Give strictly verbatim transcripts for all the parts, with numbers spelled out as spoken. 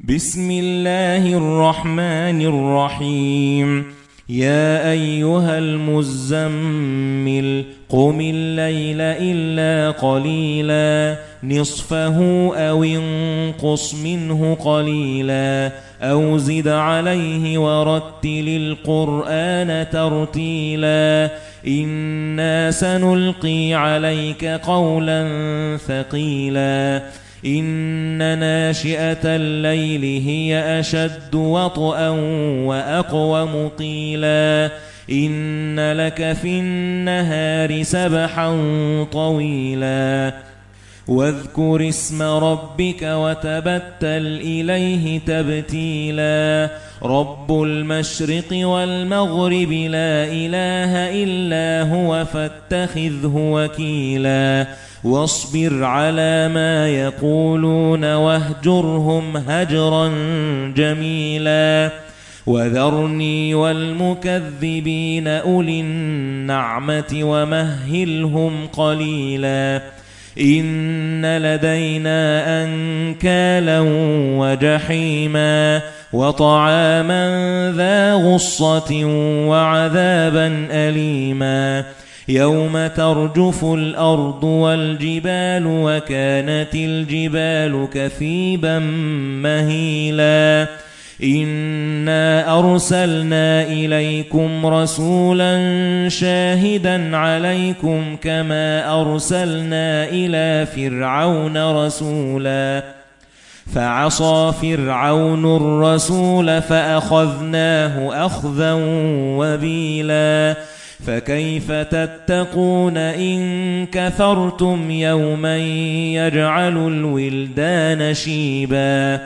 بسم الله الرحمن الرحيم. يا أيها المزمل قم الليل إلا قليلا نصفه أو انقص منه قليلا أو زد عليه ورتل القرآن ترتيلا إنا سنلقي عليك قولا ثقيلا إن ناشئة الليل هي أشد وطئا وأقوم قيلا إن لك في النهار سبحا طويلا واذكر اسم ربك وتبتل إليه تبتيلا رب المشرق والمغرب لا إله إلا هو فاتخذه وكيلا واصبر على ما يقولون واهجرهم هجرا جميلا وذرني والمكذبين أولي النعمة ومهلهم قليلا إن لدينا أنكالا وجحيما وطعاما ذا غصة وعذابا أليما يوم ترجف الأرض والجبال وكانت الجبال كثيبا مهيلا إنا أرسلنا إليكم رسولا شاهدا عليكم كما أرسلنا إلى فرعون رسولا فعصى فرعون الرسول فأخذناه أخذا وبيلا فكيف تتقون إن كفرتم يوما يجعل الولدان شيبا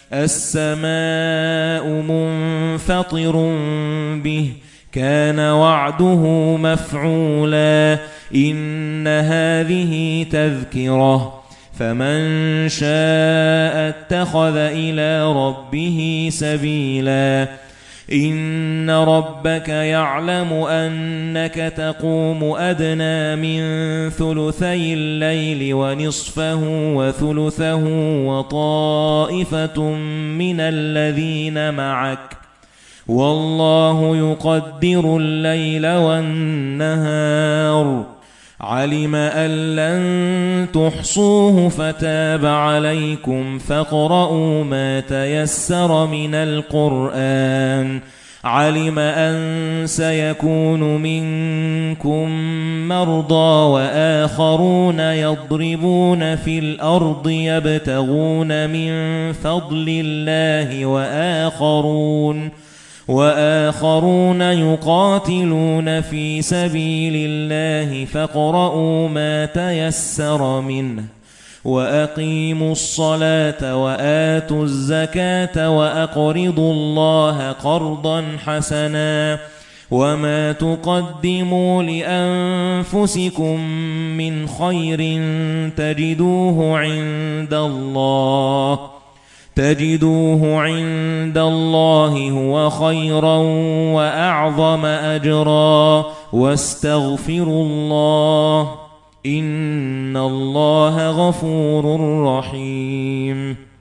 السماء منفطر به كان وعده مفعولا إن هذه تذكرة فمن شاء اتخذ إلى ربه سبيلا إن ربك يعلم أنك تقوم أدنى من ثلثي الليل ونصفه وثلثه وطائفة من الذين معك والله يقدر الليل والنهار علم أن لن تحصوه فتاب عليكم فاقرؤوا ما تيسر من القرآن علم أن سيكون منكم مرضى وآخرون يضربون في الأرض يبتغون من فضل الله وآخرون وآخرون يقاتلون في سبيل الله فاقرؤوا ما تيسر منه وأقيموا الصلاة وآتوا الزكاة وأقرضوا الله قرضا حسنا وما تقدموا لأنفسكم من خير تجدوه عند الله تجدوه عند الله هو خيرا وأعظم أجرا واستغفروا الله إن الله غفور رحيم.